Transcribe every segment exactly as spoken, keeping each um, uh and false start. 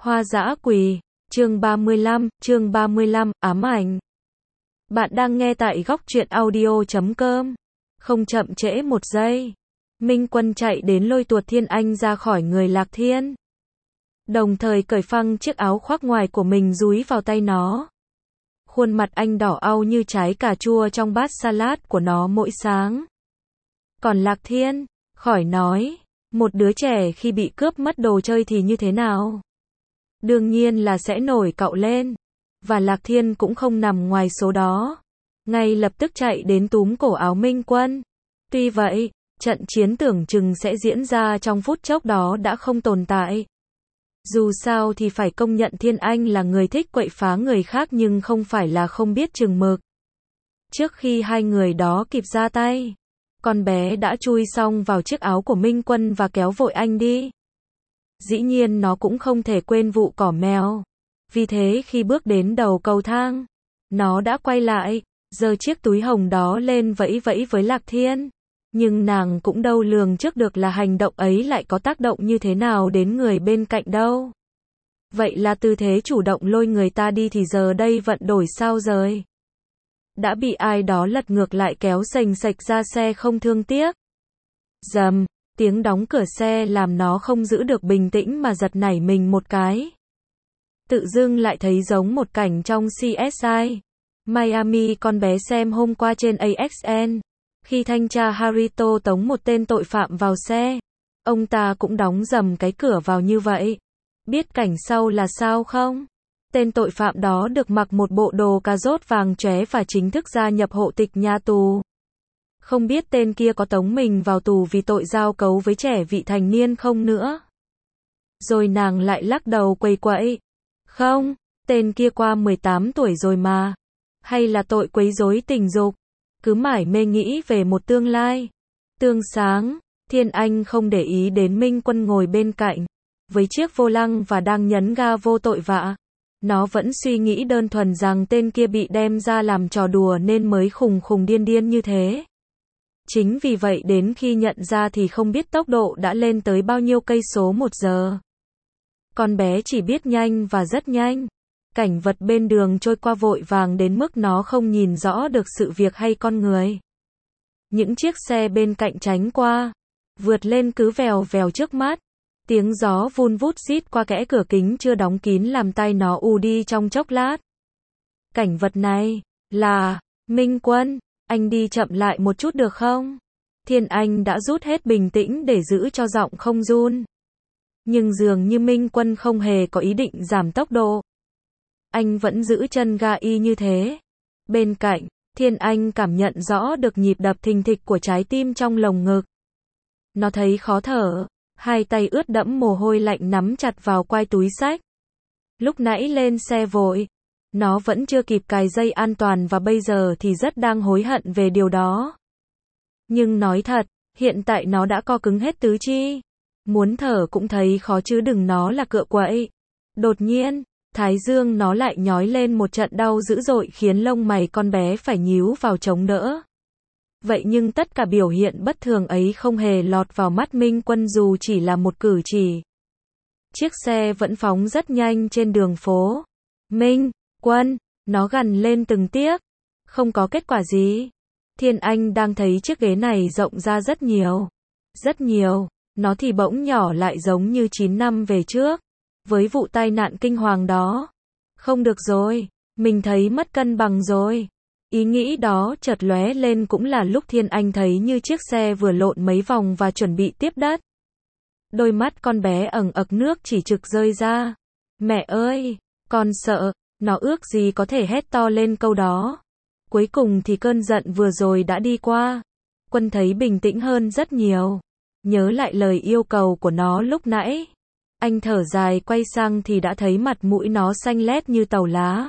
Hoa dã quỳ, chương ba mươi lăm, chương ba mươi lăm, ám ảnh. Bạn đang nghe tại góc truyện audio chấm com. Không chậm trễ một giây. Minh Quân chạy đến lôi tuột Thiên Anh ra khỏi người Lạc Thiên. Đồng thời cởi phăng chiếc áo khoác ngoài của mình dúi vào tay nó. Khuôn mặt anh đỏ au như trái cà chua trong bát salad của nó mỗi sáng. Còn Lạc Thiên, khỏi nói, một đứa trẻ khi bị cướp mất đồ chơi thì như thế nào? Đương nhiên là sẽ nổi cạo lên. Và Lạc Thiên cũng không nằm ngoài số đó. Ngay lập tức chạy đến túm cổ áo Minh Quân. Tuy vậy, trận chiến tưởng chừng sẽ diễn ra trong phút chốc đó đã không tồn tại. Dù sao thì phải công nhận Thiên Anh là người thích quậy phá người khác nhưng không phải là không biết chừng mực. Trước khi hai người đó kịp ra tay, con bé đã chui xong vào chiếc áo của Minh Quân và kéo vội anh đi. Dĩ nhiên nó cũng không thể quên vụ cỏ mèo. Vì thế khi bước đến đầu cầu thang, nó đã quay lại, giơ chiếc túi hồng đó lên vẫy vẫy với Lạc Thiên. Nhưng nàng cũng đâu lường trước được là hành động ấy lại có tác động như thế nào đến người bên cạnh đâu. Vậy là tư thế chủ động lôi người ta đi thì giờ đây vận đổi sao rồi? Đã bị ai đó lật ngược lại kéo sành sạch ra xe không thương tiếc. Dầm, tiếng đóng cửa xe làm nó không giữ được bình tĩnh mà giật nảy mình một cái. Tự dưng lại thấy giống một cảnh trong xê ét i Miami con bé xem hôm qua trên a ích en. Khi thanh tra Harito tống một tên tội phạm vào xe, ông ta cũng đóng dầm cái cửa vào như vậy. Biết cảnh sau là sao không? Tên tội phạm đó được mặc một bộ đồ cà rốt vàng chóe và chính thức gia nhập hộ tịch nhà tù. Không biết tên kia có tống mình vào tù vì tội giao cấu với trẻ vị thành niên không nữa. Rồi nàng lại lắc đầu quầy quậy. Không, tên kia qua mười tám tuổi rồi mà. Hay là tội quấy rối tình dục. Cứ mải mê nghĩ về một tương lai tươi sáng. Thiên Anh không để ý đến Minh Quân ngồi bên cạnh với chiếc vô lăng và đang nhấn ga vô tội vạ. Nó vẫn suy nghĩ đơn thuần rằng tên kia bị đem ra làm trò đùa nên mới khùng khùng điên điên như thế. Chính vì vậy đến khi nhận ra thì không biết tốc độ đã lên tới bao nhiêu cây số một giờ. Con bé chỉ biết nhanh và rất nhanh. Cảnh vật bên đường trôi qua vội vàng đến mức nó không nhìn rõ được sự việc hay con người. Những chiếc xe bên cạnh tránh qua, vượt lên cứ vèo vèo trước mắt. Tiếng gió vun vút rít qua kẽ cửa kính chưa đóng kín làm tay nó ù đi trong chốc lát. Cảnh vật này là Minh Quân, anh đi chậm lại một chút được không? Thiên Anh đã rút hết bình tĩnh để giữ cho giọng không run. Nhưng dường như Minh Quân không hề có ý định giảm tốc độ. Anh vẫn giữ chân ga y như thế. Bên cạnh, Thiên Anh cảm nhận rõ được nhịp đập thình thịch của trái tim trong lồng ngực. Nó thấy khó thở, hai tay ướt đẫm mồ hôi lạnh nắm chặt vào quai túi xách. Lúc nãy lên xe vội, nó vẫn chưa kịp cài dây an toàn và bây giờ thì rất đang hối hận về điều đó. Nhưng nói thật, hiện tại nó đã co cứng hết tứ chi. Muốn thở cũng thấy khó chứ đừng nó là cựa quậy. Đột nhiên, thái dương nó lại nhói lên một trận đau dữ dội khiến lông mày con bé phải nhíu vào chống đỡ. Vậy nhưng tất cả biểu hiện bất thường ấy không hề lọt vào mắt Minh Quân dù chỉ là một cử chỉ. Chiếc xe vẫn phóng rất nhanh trên đường phố. Minh Quân, nó gằn lên từng tiếc. Không có kết quả gì. Thiên Anh đang thấy chiếc ghế này rộng ra rất nhiều. Rất nhiều. Nó thì bỗng nhỏ lại giống như chín năm về trước. Với vụ tai nạn kinh hoàng đó. Không được rồi. Mình thấy mất cân bằng rồi. Ý nghĩ đó chợt lóe lên cũng là lúc Thiên Anh thấy như chiếc xe vừa lộn mấy vòng và chuẩn bị tiếp đất. Đôi mắt con bé ẩn ực nước chỉ trực rơi ra. Mẹ ơi, con sợ. Nó ước gì có thể hét to lên câu đó. Cuối cùng thì cơn giận vừa rồi đã đi qua. Quân thấy bình tĩnh hơn rất nhiều. Nhớ lại lời yêu cầu của nó lúc nãy. Anh thở dài quay sang thì đã thấy mặt mũi nó xanh lét như tàu lá.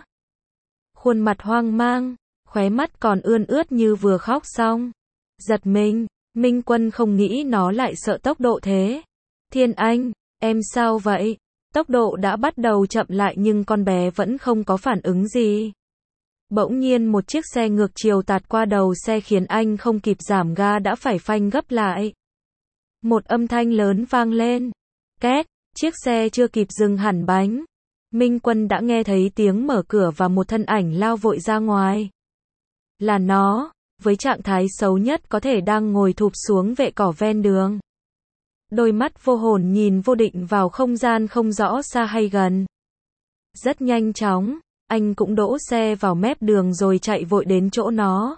Khuôn mặt hoang mang, khóe mắt còn ươn ướt như vừa khóc xong. Giật mình, Minh Quân không nghĩ nó lại sợ tốc độ thế. Thiên Anh, em sao vậy? Tốc độ đã bắt đầu chậm lại nhưng con bé vẫn không có phản ứng gì. Bỗng nhiên một chiếc xe ngược chiều tạt qua đầu xe khiến anh không kịp giảm ga đã phải phanh gấp lại. Một âm thanh lớn vang lên. Két, Chiếc xe chưa kịp dừng hẳn bánh, Minh Quân đã nghe thấy tiếng mở cửa và một thân ảnh lao vội ra ngoài. Là nó, với trạng thái xấu nhất có thể đang ngồi thụp xuống vệ cỏ ven đường. Đôi mắt vô hồn nhìn vô định vào không gian không rõ xa hay gần. Rất nhanh chóng, anh cũng đỗ xe vào mép đường rồi chạy vội đến chỗ nó.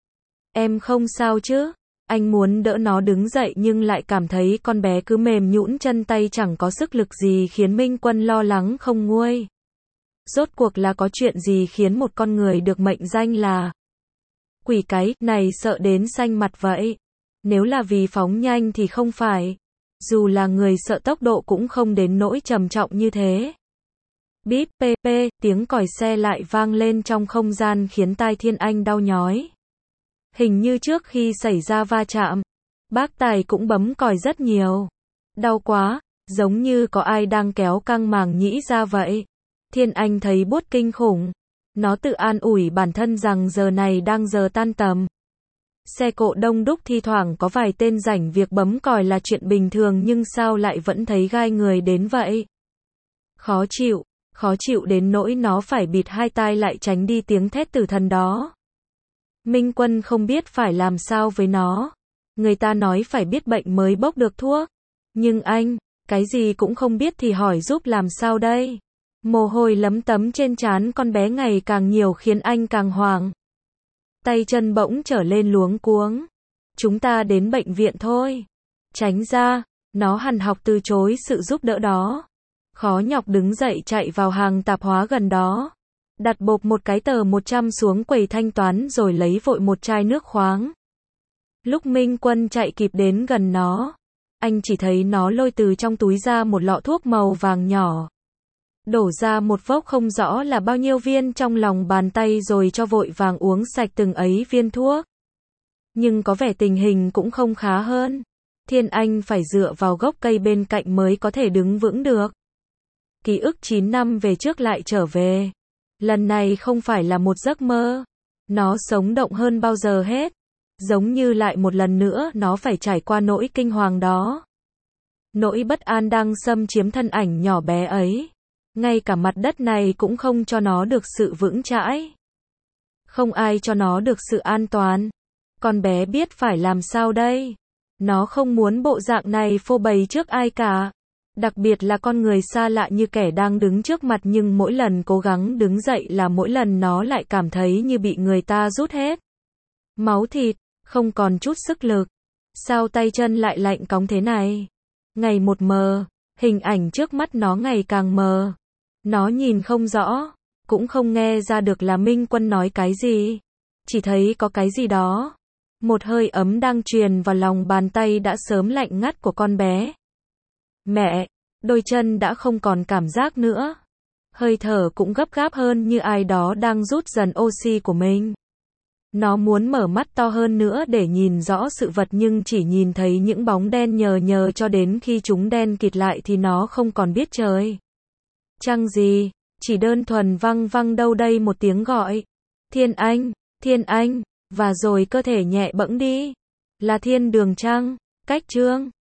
Em không sao chứ? Anh muốn đỡ nó đứng dậy nhưng lại cảm thấy con bé cứ mềm nhũn chân tay chẳng có sức lực gì khiến Minh Quân lo lắng không nguôi. Rốt cuộc là có chuyện gì khiến một con người được mệnh danh là quỷ cái này sợ đến xanh mặt vậy? Nếu là vì phóng nhanh thì không phải. Dù là người sợ tốc độ cũng không đến nỗi trầm trọng như thế. Bíp pê pê, tiếng còi xe lại vang lên trong không gian khiến tai Thiên Anh đau nhói. Hình như trước khi xảy ra va chạm, bác Tài cũng bấm còi rất nhiều. Đau quá, giống như có ai đang kéo căng màng nhĩ ra vậy. Thiên Anh thấy buốt kinh khủng. Nó tự an ủi bản thân rằng giờ này đang giờ tan tầm. Xe cộ đông đúc thi thoảng có vài tên rảnh việc bấm còi là chuyện bình thường nhưng sao lại vẫn thấy gai người đến vậy? Khó chịu, khó chịu đến nỗi nó phải bịt hai tai lại tránh đi tiếng thét tử thần đó. Minh Quân không biết phải làm sao với nó. Người ta nói phải biết bệnh mới bốc được thuốc. Nhưng anh, cái gì cũng không biết thì hỏi giúp làm sao đây? Mồ hôi lấm tấm trên trán con bé ngày càng nhiều khiến anh càng hoảng. Tay chân bỗng trở lên luống cuống. Chúng ta đến bệnh viện thôi. Tránh ra, nó hằn học từ chối sự giúp đỡ đó. Khó nhọc đứng dậy chạy vào hàng tạp hóa gần đó. Đặt bộp một cái tờ một trăm xuống quầy thanh toán rồi lấy vội một chai nước khoáng. Lúc Minh Quân chạy kịp đến gần nó, anh chỉ thấy nó lôi từ trong túi ra một lọ thuốc màu vàng nhỏ. Đổ ra một vốc không rõ là bao nhiêu viên trong lòng bàn tay rồi cho vội vàng uống sạch từng ấy viên thuốc. Nhưng có vẻ tình hình cũng không khá hơn. Thiên Anh phải dựa vào gốc cây bên cạnh mới có thể đứng vững được. Ký ức chín năm về trước lại trở về. Lần này không phải là một giấc mơ. Nó sống động hơn bao giờ hết. Giống như lại một lần nữa nó phải trải qua nỗi kinh hoàng đó. Nỗi bất an đang xâm chiếm thân ảnh nhỏ bé ấy. Ngay cả mặt đất này cũng không cho nó được sự vững chãi. Không ai cho nó được sự an toàn. Con bé biết phải làm sao đây? Nó không muốn bộ dạng này phô bày trước ai cả. Đặc biệt là con người xa lạ như kẻ đang đứng trước mặt nhưng mỗi lần cố gắng đứng dậy là mỗi lần nó lại cảm thấy như bị người ta rút hết máu thịt, không còn chút sức lực. Sao tay chân lại lạnh cóng thế này? Ngày một mờ, hình ảnh trước mắt nó ngày càng mờ. Nó nhìn không rõ, cũng không nghe ra được là Minh Quân nói cái gì. Chỉ thấy có cái gì đó. Một hơi ấm đang truyền vào lòng bàn tay đã sớm lạnh ngắt của con bé. Mẹ, đôi chân đã không còn cảm giác nữa. Hơi thở cũng gấp gáp hơn như ai đó đang rút dần oxy của mình. Nó muốn mở mắt to hơn nữa để nhìn rõ sự vật nhưng chỉ nhìn thấy những bóng đen nhờ nhờ cho đến khi chúng đen kịt lại thì nó không còn biết trời. Chăng gì, chỉ đơn thuần văng văng đâu đây một tiếng gọi. Thiên Anh, Thiên Anh, và rồi cơ thể nhẹ bẫng đi. Là thiên đường chăng? Cách chương